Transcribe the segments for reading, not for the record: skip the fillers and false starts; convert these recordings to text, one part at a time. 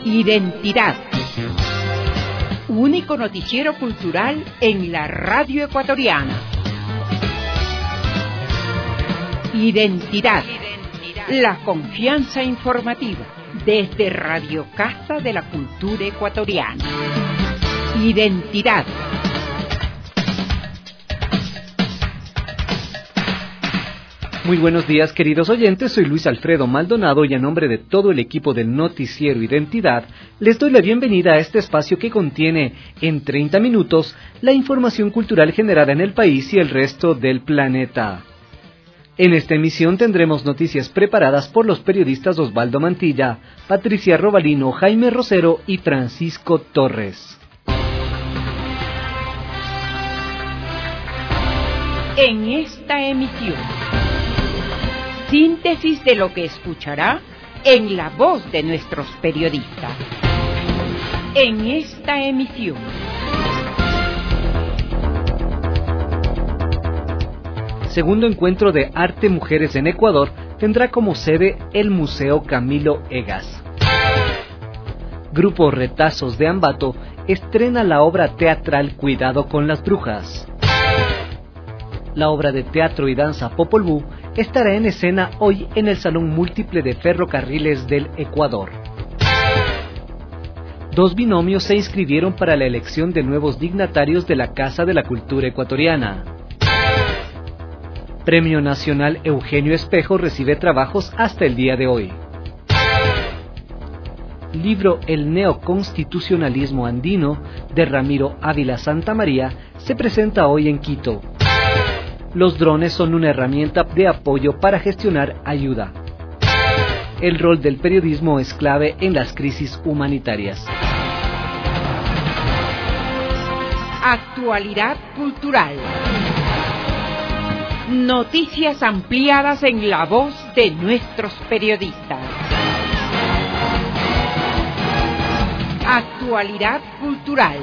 Identidad. Único noticiero cultural en la radio ecuatoriana. Identidad. La confianza informativa desde Radio Casa de la Cultura Ecuatoriana. Identidad. Muy buenos días, queridos oyentes, soy Luis Alfredo Maldonado y a nombre de todo el equipo del noticiero Identidad, les doy la bienvenida a este espacio que contiene, en 30 minutos, la información cultural generada en el país y el resto del planeta. En esta emisión tendremos noticias preparadas por los periodistas Osvaldo Mantilla, Patricia Robalino, Jaime Rosero y Francisco Torres. En esta emisión, síntesis de lo que escuchará en la voz de nuestros periodistas. En esta emisión, segundo encuentro de Arte Mujeres en Ecuador tendrá como sede el Museo Camilo Egas. Grupo Retazos de Ambato estrena la obra teatral Cuidado con las brujas. La obra de teatro y danza Popol Vuh estará en escena hoy en el Salón Múltiple de Ferrocarriles del Ecuador. Dos binomios se inscribieron para la elección de nuevos dignatarios de la Casa de la Cultura Ecuatoriana. Premio Nacional Eugenio Espejo recibe trabajos hasta el día de hoy. Libro El Neoconstitucionalismo Andino de Ramiro Ávila Santamaría se presenta hoy en Quito. Los drones son una herramienta de apoyo para gestionar ayuda. El rol del periodismo es clave en las crisis humanitarias. Actualidad cultural. Noticias ampliadas en la voz de nuestros periodistas. Actualidad cultural.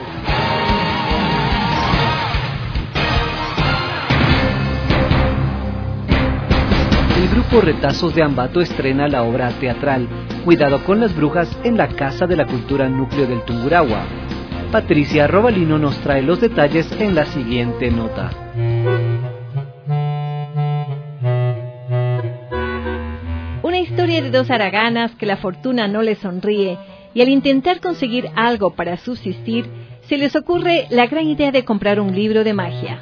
El grupo Retazos de Ambato estrena la obra teatral Cuidado con las brujas en la Casa de la Cultura Núcleo del Tungurahua. Patricia Robalino nos trae los detalles en la siguiente nota. Una historia de dos haraganas que la fortuna no les sonríe y al intentar conseguir algo para subsistir, se les ocurre la gran idea de comprar un libro de magia.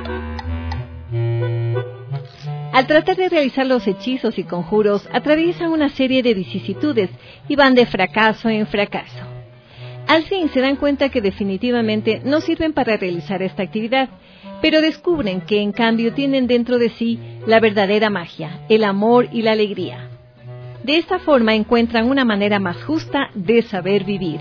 Al tratar de realizar los hechizos y conjuros, atraviesan una serie de vicisitudes y van de fracaso en fracaso. Al fin se dan cuenta que definitivamente no sirven para realizar esta actividad, pero descubren que en cambio tienen dentro de sí la verdadera magia, el amor y la alegría. De esta forma encuentran una manera más justa de saber vivir.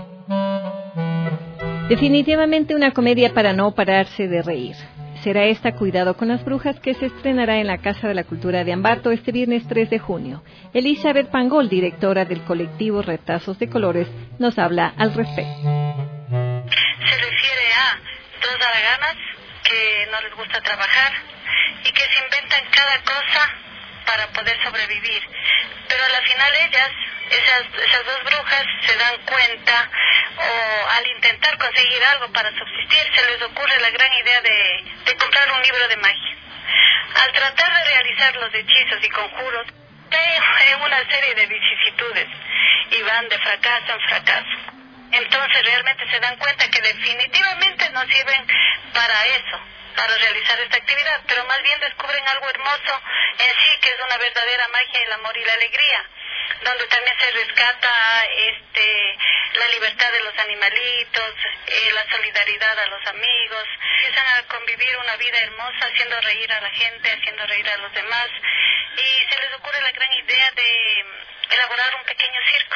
Definitivamente una comedia para no pararse de reír. Será esta Cuidado con las brujas que se estrenará en la Casa de la Cultura de Ambato este viernes 3 de junio. Elizabeth Pangol, directora del colectivo Retazos de Colores, nos habla al respecto. Se refiere a dos haraganas que no les gusta trabajar y que se inventan cada cosa para poder sobrevivir. Pero a la final esas dos brujas se dan cuenta, o al intentar conseguir algo para subsistir, se les ocurre la gran idea de comprar un libro de magia. Al tratar de realizar los hechizos y conjuros, caen en una serie de vicisitudes y van de fracaso en fracaso. Entonces realmente se dan cuenta que definitivamente no sirven para eso, para realizar esta actividad, pero más bien descubren algo hermoso en sí, que es una verdadera magia, el amor y la alegría, donde también se rescata la libertad de los animalitos, la solidaridad a los amigos, empiezan a convivir una vida hermosa, haciendo reír a la gente, haciendo reír a los demás, y se les ocurre la gran idea de elaborar un pequeño circo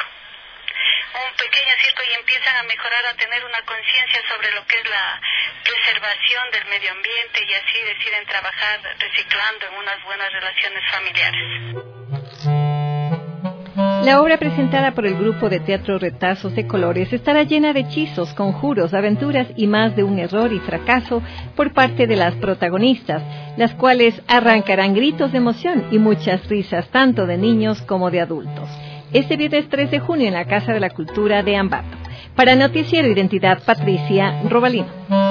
y empiezan a mejorar, a tener una conciencia sobre lo que es la preservación del medio ambiente, y así deciden trabajar reciclando en unas buenas relaciones familiares. La obra presentada por el grupo de teatro Retazos de Colores estará llena de hechizos, conjuros, aventuras y más de un error y fracaso por parte de las protagonistas, las cuales arrancarán gritos de emoción y muchas risas tanto de niños como de adultos. este viernes 3 de junio en la Casa de la Cultura de Ambato. Para Noticiero Identidad, Patricia Robalino.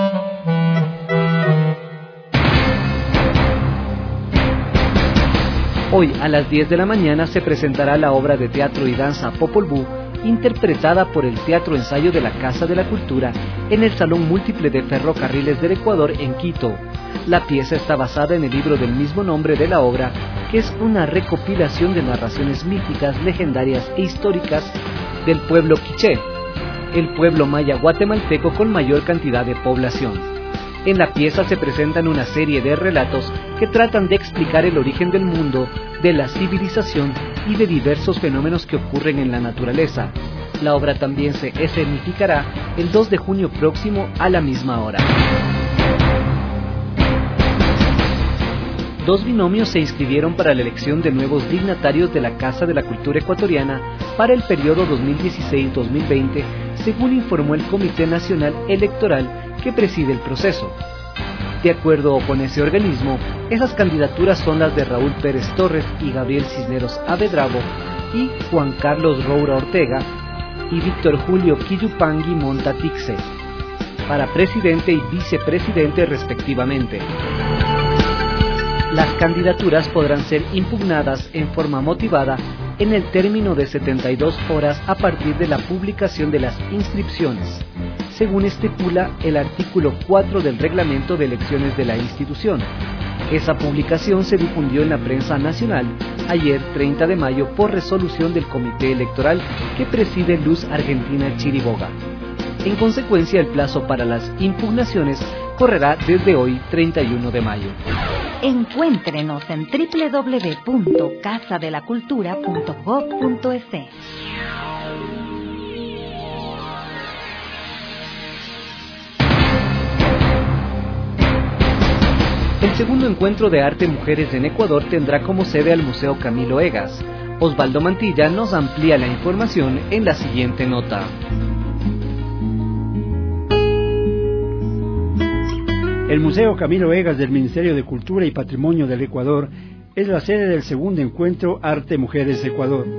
Hoy a las 10 de la mañana se presentará la obra de teatro y danza Popol Vuh, interpretada por el Teatro Ensayo de la Casa de la Cultura en el Salón Múltiple de Ferrocarriles del Ecuador en Quito. La pieza está basada en el libro del mismo nombre de la obra, que es una recopilación de narraciones míticas, legendarias e históricas del pueblo quiché, el pueblo maya guatemalteco con mayor cantidad de población. En la pieza se presentan una serie de relatos que tratan de explicar el origen del mundo, de la civilización y de diversos fenómenos que ocurren en la naturaleza. La obra también se escenificará el 2 de junio próximo a la misma hora. 2 binomios se inscribieron para la elección de nuevos dignatarios de la Casa de la Cultura Ecuatoriana para el periodo 2016-2020, según informó el Comité Nacional Electoral que preside el proceso. De acuerdo con ese organismo, esas candidaturas son las de Raúl Pérez Torres y Gabriel Cisneros Avedrabo y Juan Carlos Roura Ortega y Víctor Julio Quillupangui Montatixe, para presidente y vicepresidente respectivamente. Las candidaturas podrán ser impugnadas en forma motivada en el término de 72 horas a partir de la publicación de las inscripciones, según estipula el artículo 4 del reglamento de elecciones de la institución. Esa publicación se difundió en la prensa nacional ayer 30 de mayo por resolución del Comité Electoral que preside Luz Argentina Chiriboga. En consecuencia, el plazo para las impugnaciones correrá desde hoy 31 de mayo. Encuéntrenos en www.casadelacultura.gov.es. El segundo encuentro de arte Mujeres en Ecuador tendrá como sede al Museo Camilo Egas. Osvaldo Mantilla nos amplía la información en la siguiente nota. El Museo Camilo Egas del Ministerio de Cultura y Patrimonio del Ecuador es la sede del segundo encuentro Arte Mujeres Ecuador.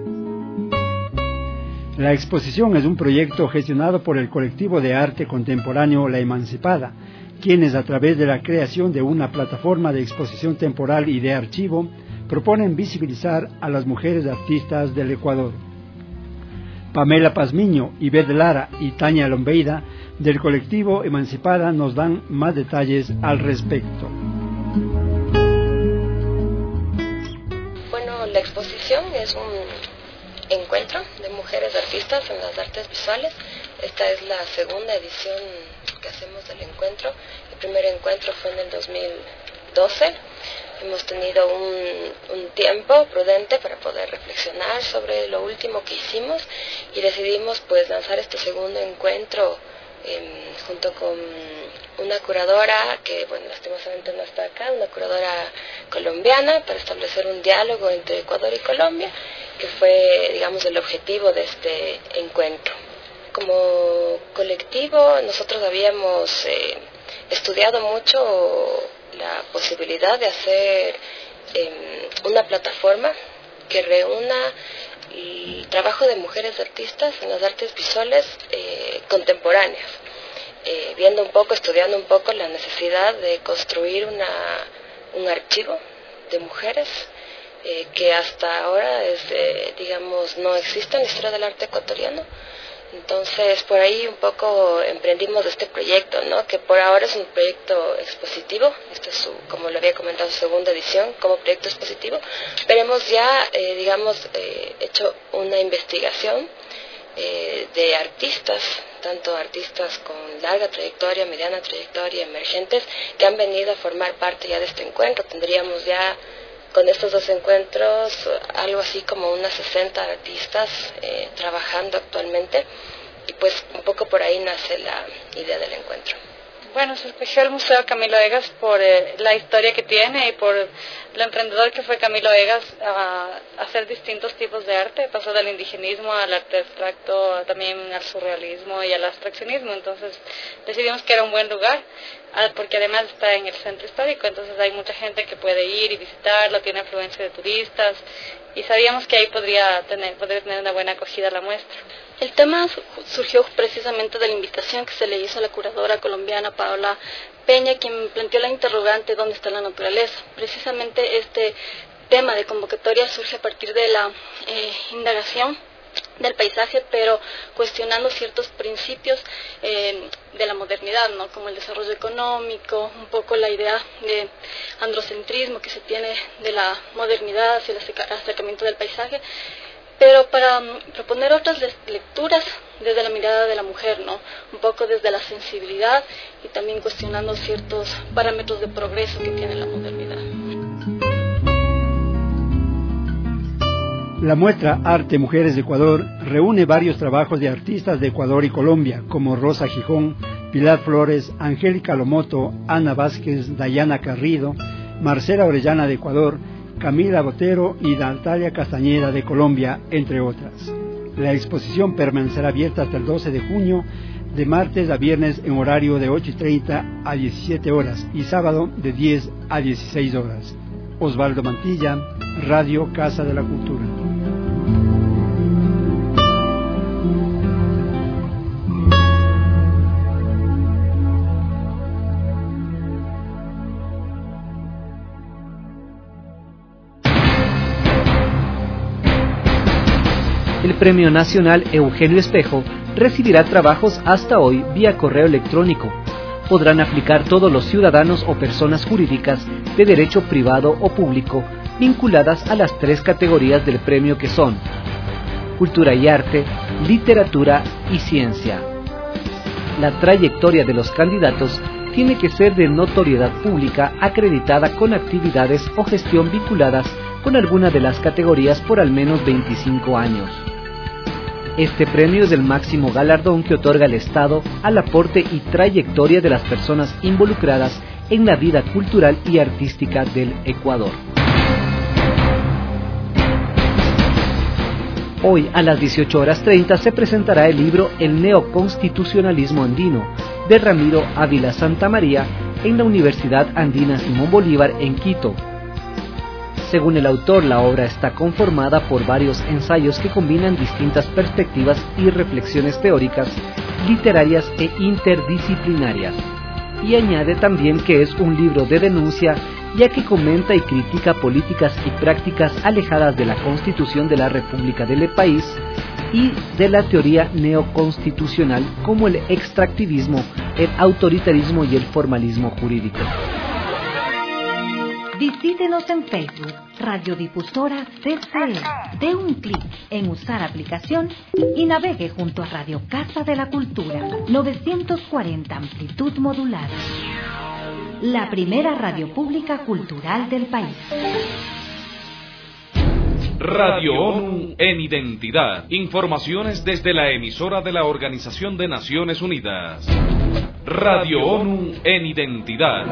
La exposición es un proyecto gestionado por el colectivo de arte contemporáneo La Emancipada, quienes a través de la creación de una plataforma de exposición temporal y de archivo proponen visibilizar a las mujeres artistas del Ecuador. Pamela Pazmiño, Ivette Lara y Tania Lombeida del colectivo Emancipada nos dan más detalles al respecto. Bueno, la exposición es un encuentro de mujeres artistas en las artes visuales. Esta es la segunda edición que hacemos del encuentro. El primer encuentro fue en el 2012. Hemos tenido un tiempo prudente para poder reflexionar sobre lo último que hicimos y decidimos pues lanzar este segundo encuentro junto con una curadora que, bueno, lastimosamente no está acá, una curadora colombiana, para establecer un diálogo entre Ecuador y Colombia, que fue, digamos, el objetivo de este encuentro. Como colectivo, nosotros habíamos estudiado mucho la posibilidad de hacer una plataforma que reúna el trabajo de mujeres artistas en las artes visuales contemporáneas, estudiando un poco la necesidad de construir un archivo de mujeres que hasta ahora no existe en la historia del arte ecuatoriano. Entonces, por ahí un poco emprendimos este proyecto, ¿no? Que por ahora es un proyecto expositivo. Esto es, como lo había comentado, su segunda edición como proyecto expositivo. Pero hemos ya, hecho una investigación de artistas, tanto artistas con larga trayectoria, mediana trayectoria, emergentes, que han venido a formar parte ya de este encuentro. Tendríamos ya, con estos dos encuentros, algo así como unas 60 artistas trabajando actualmente, y pues un poco por ahí nace la idea del encuentro. Bueno, se escogió el Museo Camilo Egas por la historia que tiene y por lo emprendedor que fue Camilo Egas a hacer distintos tipos de arte. Pasó del indigenismo al arte abstracto, también al surrealismo y al abstraccionismo. Entonces decidimos que era un buen lugar, porque además está en el centro histórico, entonces hay mucha gente que puede ir y visitarlo, tiene afluencia de turistas, y sabíamos que ahí podría tener una buena acogida la muestra. El tema surgió precisamente de la invitación que se le hizo a la curadora colombiana Paola Peña, quien planteó la interrogante ¿dónde está la naturaleza? Precisamente este tema de convocatoria surge a partir de la indagación del paisaje, pero cuestionando ciertos principios de la modernidad, ¿no? Como el desarrollo económico, un poco la idea de androcentrismo que se tiene de la modernidad hacia el acercamiento del paisaje, pero para proponer otras lecturas desde la mirada de la mujer, ¿no? Un poco desde la sensibilidad y también cuestionando ciertos parámetros de progreso que tiene la modernidad. La muestra Arte Mujeres de Ecuador reúne varios trabajos de artistas de Ecuador y Colombia, como Rosa Gijón, Pilar Flores, Angélica Lomoto, Ana Vázquez, Dayana Carrido, Marcela Orellana de Ecuador, Camila Botero y Natalia Castañeda de Colombia, entre otras. La exposición permanecerá abierta hasta el 12 de junio, de martes a viernes en horario de 8:30 a 17 horas y sábado de 10 a 16 horas. Osvaldo Mantilla, Radio Casa de la Cultura. El Premio Nacional Eugenio Espejo recibirá trabajos hasta hoy vía correo electrónico. Podrán aplicar todos los ciudadanos o personas jurídicas de derecho privado o público vinculadas a las 3 categorías del premio, que son Cultura y Arte, Literatura y Ciencia. La trayectoria de los candidatos tiene que ser de notoriedad pública acreditada con actividades o gestión vinculadas con alguna de las categorías por al menos 25 años. Este premio es el máximo galardón que otorga el Estado al aporte y trayectoria de las personas involucradas en la vida cultural y artística del Ecuador. Hoy a las 18:30 se presentará el libro El neoconstitucionalismo andino, de Ramiro Ávila Santamaría, en la Universidad Andina Simón Bolívar en Quito. Según el autor, la obra está conformada por varios ensayos que combinan distintas perspectivas y reflexiones teóricas, literarias e interdisciplinarias. Y añade también que es un libro de denuncia, ya que comenta y critica políticas y prácticas alejadas de la Constitución de la República del país y de la teoría neoconstitucional, como el extractivismo, el autoritarismo y el formalismo jurídico. Visítenos en Facebook, Radiodifusora CCE. Dé un clic en usar aplicación y navegue junto a Radio Casa de la Cultura, 940 amplitud modulada. La primera radio pública cultural del país. Radio ONU en Identidad. Informaciones desde la emisora de la Organización de Naciones Unidas. Radio ONU en Identidad.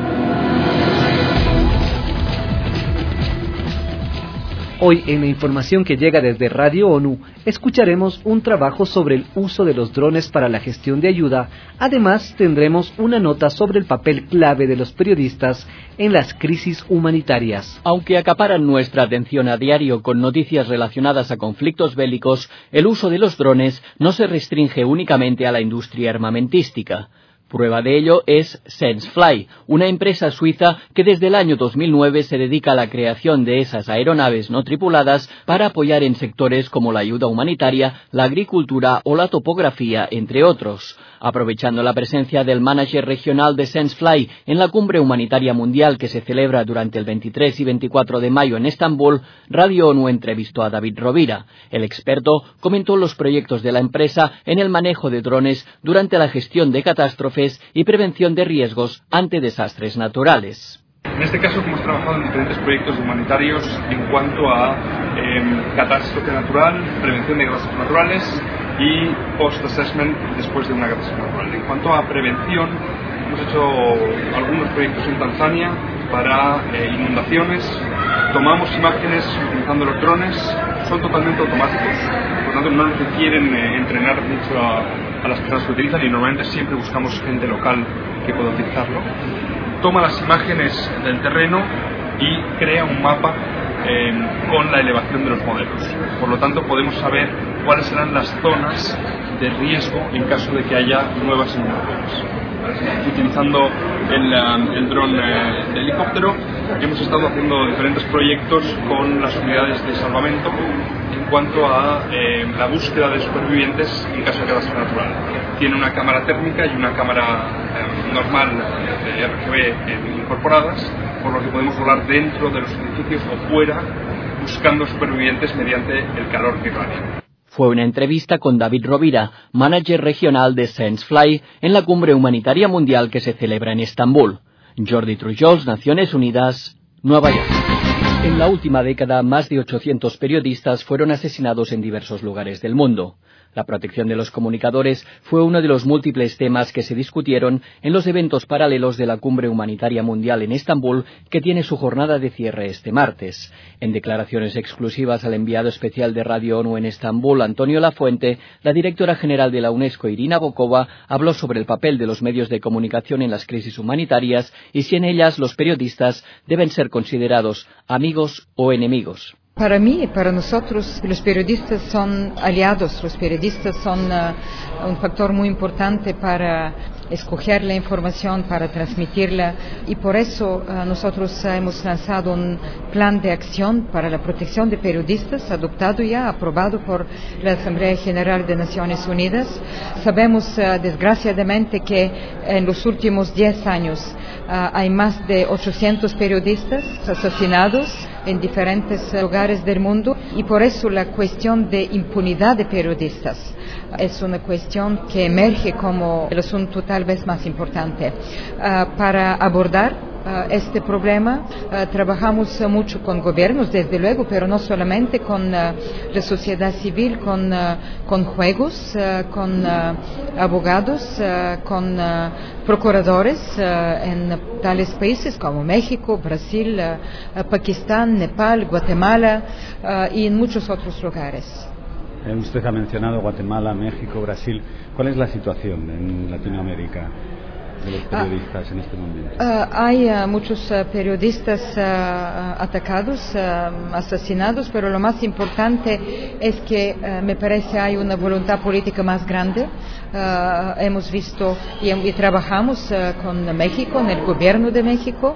Hoy en la información que llega desde Radio ONU, escucharemos un trabajo sobre el uso de los drones para la gestión de ayuda. Además, tendremos una nota sobre el papel clave de los periodistas en las crisis humanitarias. Aunque acaparan nuestra atención a diario con noticias relacionadas a conflictos bélicos, el uso de los drones no se restringe únicamente a la industria armamentística. Prueba de ello es SenseFly, una empresa suiza que desde el año 2009 se dedica a la creación de esas aeronaves no tripuladas para apoyar en sectores como la ayuda humanitaria, la agricultura o la topografía, entre otros. Aprovechando la presencia del manager regional de SenseFly en la Cumbre Humanitaria Mundial que se celebra durante el 23 y 24 de mayo en Estambul, Radio ONU entrevistó a David Rovira. El experto comentó los proyectos de la empresa en el manejo de drones durante la gestión de catástrofes y prevención de riesgos ante desastres naturales. En este caso hemos trabajado en diferentes proyectos humanitarios en cuanto a catástrofe natural, prevención de catástrofes naturales y post-assessment después de una catástrofe natural. En cuanto a prevención, Hemos hecho algunos proyectos en Tanzania para inundaciones. Tomamos imágenes utilizando los drones, son totalmente automáticos, por lo tanto no nos requieren entrenar mucho a las personas que utilizan, y normalmente siempre buscamos gente local que pueda utilizarlo. Toma las imágenes del terreno y crea un mapa con la elevación de los modelos. Por lo tanto podemos saber cuáles serán las zonas de riesgo en caso de que haya nuevas inundaciones. Utilizando el dron de helicóptero, hemos estado haciendo diferentes proyectos con las unidades de salvamento en cuanto a la búsqueda de supervivientes en caso de catástrofe natural. Tiene una cámara térmica y una cámara normal de RGB incorporadas, por lo que podemos volar dentro de los edificios o fuera buscando supervivientes mediante el calor que irradia. Fue una entrevista con David Rovira, manager regional de SenseFly, en la Cumbre Humanitaria Mundial que se celebra en Estambul. Jordi Trujols, Naciones Unidas, Nueva York. En la última década, más de 800 periodistas fueron asesinados en diversos lugares del mundo. La protección de los comunicadores fue uno de los múltiples temas que se discutieron en los eventos paralelos de la Cumbre Humanitaria Mundial en Estambul, que tiene su jornada de cierre este martes. En declaraciones exclusivas al enviado especial de Radio ONU en Estambul, Antonio Lafuente, la directora general de la UNESCO, Irina Bokova, habló sobre el papel de los medios de comunicación en las crisis humanitarias y si en ellas los periodistas deben ser considerados amigos o enemigos. Para mí y para nosotros, los periodistas son aliados, los periodistas son un factor muy importante para escoger la información, para transmitirla, y por eso nosotros hemos lanzado un plan de acción para la protección de periodistas, adoptado ya, aprobado por la Asamblea General de Naciones Unidas. Sabemos, desgraciadamente, que en los últimos 10 años hay más de 800 periodistas asesinados en diferentes lugares del mundo, y por eso la cuestión de impunidad de periodistas es una cuestión que emerge como el asunto tal vez más importante. Para abordar este problema trabajamos mucho con gobiernos, desde luego, pero no solamente, con la sociedad civil, con juegos, con abogados, con procuradores en tales países como México, Brasil, Pakistán, Nepal, Guatemala y en muchos otros lugares. Usted ha mencionado Guatemala, México, Brasil. ¿Cuál es la situación en Latinoamérica de los periodistas en este momento? Hay muchos periodistas atacados, asesinados, pero lo más importante es que me parece hay una voluntad política más grande. Hemos visto y trabajamos con México, en el gobierno de México,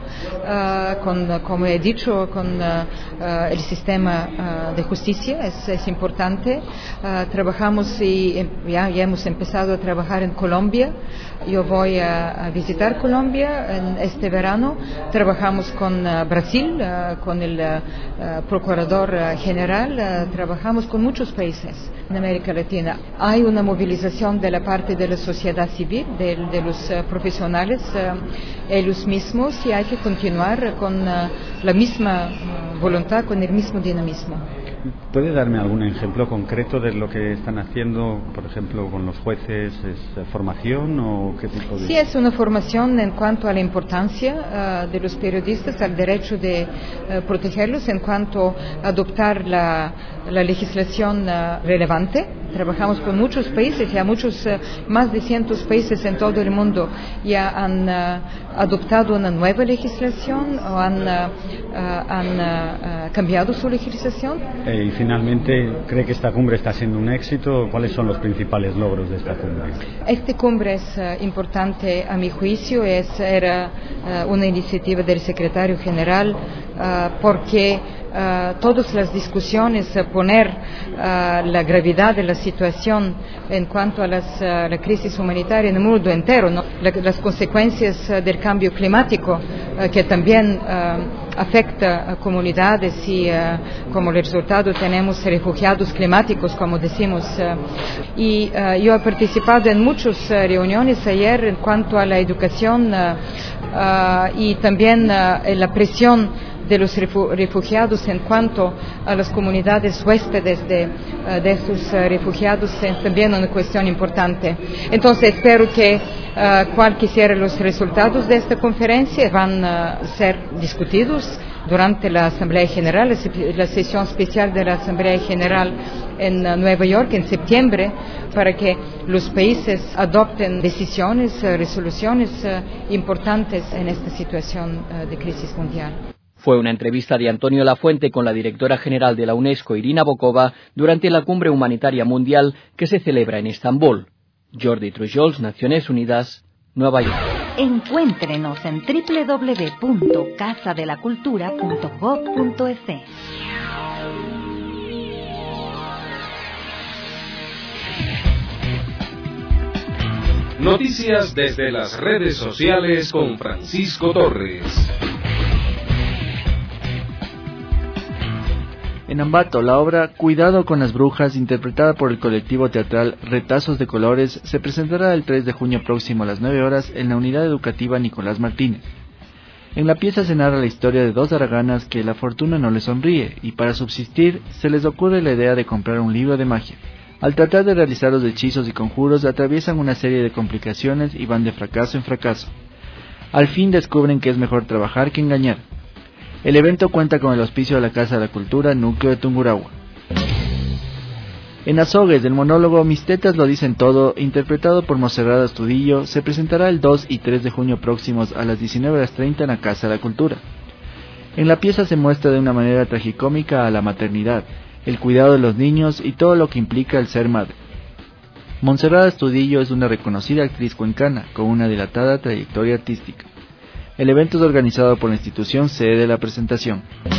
como he dicho, con el sistema de justicia, es importante. Trabajamos y ya hemos empezado a trabajar en Colombia. Yo voy a visitar Colombia en este verano. Trabajamos con Brasil, con el procurador general, trabajamos con muchos países en América Latina. Hay una movilización de la parte de la sociedad civil, de los profesionales, ellos mismos, y hay que continuar con la misma voluntad, con el mismo dinamismo. ¿Puede darme algún ejemplo concreto de lo que están haciendo, por ejemplo, con los jueces? ¿Es formación o qué tipo de...? Sí, es una formación en cuanto a la importancia de los periodistas, al derecho de protegerlos, en cuanto a adoptar la legislación relevante. Trabajamos con muchos países, ya más de 100 países en todo el mundo ya han adoptado una nueva legislación o han cambiado su legislación. Y finalmente, ¿cree que esta cumbre está siendo un éxito? ¿Cuáles son los principales logros de esta cumbre? Esta cumbre es importante a mi juicio, era una iniciativa del secretario general porque todas las discusiones, poner la gravedad de la situación en cuanto a la crisis humanitaria en el mundo entero, ¿no? Las consecuencias del cambio climático que también afecta a comunidades y como resultado tenemos refugiados climáticos, como decimos. Y yo he participado en muchas reuniones ayer en cuanto a la educación y también la presión de los refugiados en cuanto a las comunidades huéspedes de estos refugiados es también una cuestión importante. Entonces espero que cualquiera los resultados de esta conferencia van a ser discutidos durante la Asamblea General, la sesión especial de la Asamblea General en Nueva York en septiembre, para que los países adopten decisiones, resoluciones importantes en esta situación de crisis mundial. Fue una entrevista de Antonio Lafuente con la directora general de la UNESCO, Irina Bokova, durante la Cumbre Humanitaria Mundial que se celebra en Estambul. Jordi Trujols, Naciones Unidas, Nueva York. Encuéntrenos en www.casadelacultura.gov.es. Noticias desde las redes sociales con Francisco Torres. En Ambato, la obra Cuidado con las brujas, interpretada por el colectivo teatral Retazos de Colores, se presentará el 3 de junio próximo a las 9 horas en la unidad educativa Nicolás Martínez. En la pieza se narra la historia de dos haraganas que la fortuna no les sonríe, y para subsistir se les ocurre la idea de comprar un libro de magia. Al tratar de realizar los hechizos y conjuros, atraviesan una serie de complicaciones y van de fracaso en fracaso. Al fin descubren que es mejor trabajar que engañar. El evento cuenta con el auspicio de la Casa de la Cultura, Núcleo de Tungurahua. En Azogues, el monólogo Mis tetas lo dicen todo, interpretado por Monserrat Astudillo, se presentará el 2 y 3 de junio próximos a las 19:30 en la Casa de la Cultura. En la pieza se muestra de una manera tragicómica a la maternidad, el cuidado de los niños y todo lo que implica el ser madre. Monserrat Astudillo es una reconocida actriz cuencana, con una dilatada trayectoria artística. El evento es organizado por la institución sede de la presentación.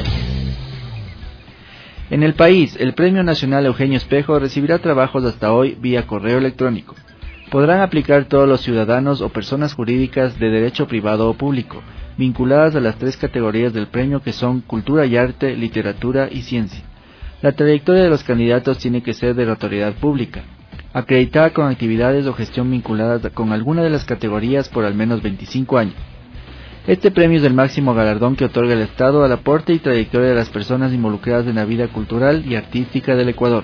En el país, el Premio Nacional Eugenio Espejo recibirá trabajos hasta hoy vía correo electrónico. Podrán aplicar todos los ciudadanos o personas jurídicas de derecho privado o público, vinculadas a las 3 categorías del premio que son Cultura y Arte, Literatura y Ciencia. La trayectoria de los candidatos tiene que ser de notoriedad pública, acreditada con actividades o gestión vinculadas con alguna de las categorías por al menos 25 años. Este premio es el máximo galardón que otorga el Estado al aporte y trayectoria de las personas involucradas en la vida cultural y artística del Ecuador.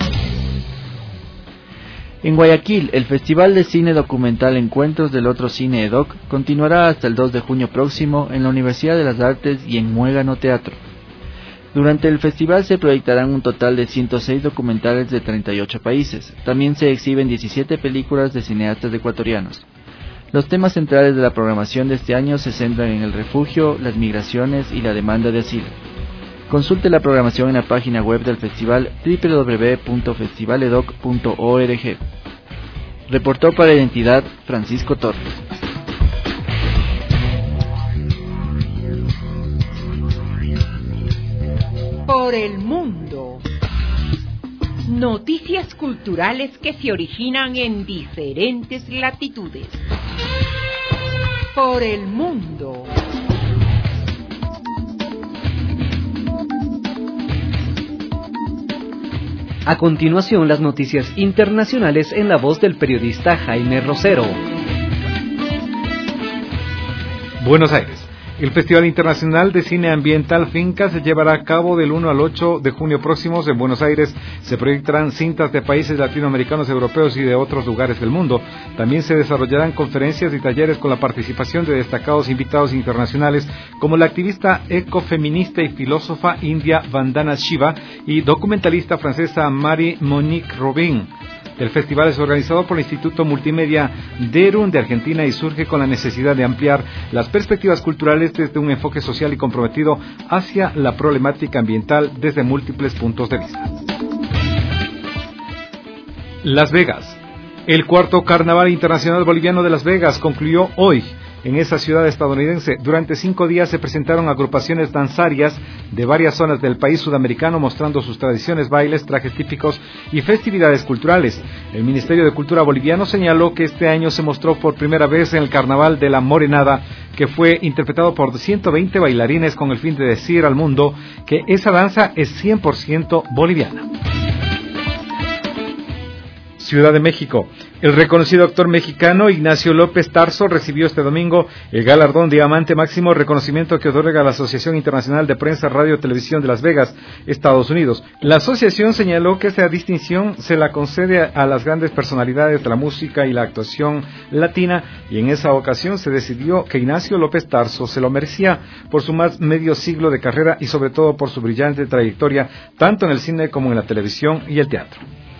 En Guayaquil, el Festival de Cine Documental Encuentros del Otro Cine EDOC continuará hasta el 2 de junio próximo en la Universidad de las Artes y en Muégano Teatro. Durante el festival se proyectarán un total de 106 documentales de 38 países. También se exhiben 17 películas de cineastas ecuatorianos. Los temas centrales de la programación de este año se centran en el refugio, las migraciones y la demanda de asilo. Consulte la programación en la página web del festival www.festivaledoc.org. Reportó para Identidad Francisco Torres. Por el mundo. Noticias culturales que se originan en diferentes latitudes. Por el mundo. A continuación, las noticias internacionales en la voz del periodista Jaime Rosero. Buenos Aires. El Festival Internacional de Cine Ambiental Finca se llevará a cabo del 1 al 8 de junio próximos en Buenos Aires. Se proyectarán cintas de países latinoamericanos, europeos y de otros lugares del mundo. También se desarrollarán conferencias y talleres con la participación de destacados invitados internacionales como la activista ecofeminista y filósofa india Vandana Shiva y documentalista francesa Marie-Monique Robin. El festival es organizado por el Instituto Multimedia Derun de Argentina y surge con la necesidad de ampliar las perspectivas culturales desde un enfoque social y comprometido hacia la problemática ambiental desde múltiples puntos de vista. Las Vegas. El cuarto Carnaval Internacional Boliviano de Las Vegas concluyó hoy en esa ciudad estadounidense. Durante 5 días se presentaron agrupaciones danzarias de varias zonas del país sudamericano mostrando sus tradiciones, bailes, trajes típicos y festividades culturales. El Ministerio de Cultura boliviano señaló que este año se mostró por primera vez en el Carnaval de la Morenada, que fue interpretado por 120 bailarines con el fin de decir al mundo que esa danza es 100% boliviana. Ciudad de México. El reconocido actor mexicano Ignacio López Tarso recibió este domingo el galardón Diamante Máximo, reconocimiento que otorga la Asociación Internacional de Prensa, Radio y Televisión de Las Vegas, Estados Unidos. La asociación señaló que esta distinción se la concede a las grandes personalidades de la música y la actuación latina, y en esa ocasión se decidió que Ignacio López Tarso se lo merecía por su más medio siglo de carrera y sobre todo por su brillante trayectoria tanto en el cine como en la televisión y el teatro.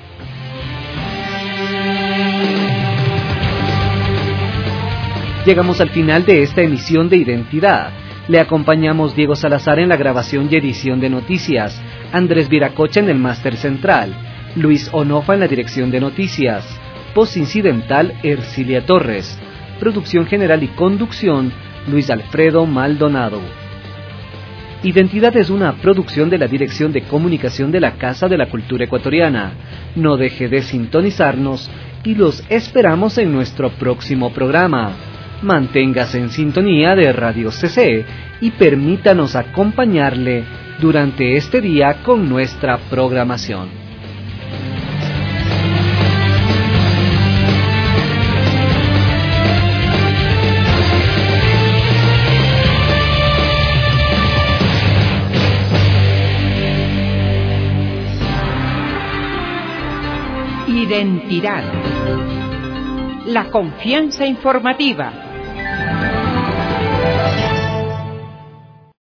Llegamos al final de esta emisión de Identidad. Le acompañamos Diego Salazar en la grabación y edición de noticias, Andrés Viracocha en el máster central, Luis Onofa en la dirección de noticias, post incidental Ercilia Torres, producción general y conducción Luis Alfredo Maldonado. Identidad es una producción de la Dirección de Comunicación de la Casa de la Cultura Ecuatoriana. No deje de sintonizarnos y los esperamos en nuestro próximo programa. Manténgase en sintonía de Radio CC y permítanos acompañarle durante este día con nuestra programación. Identidad. La confianza informativa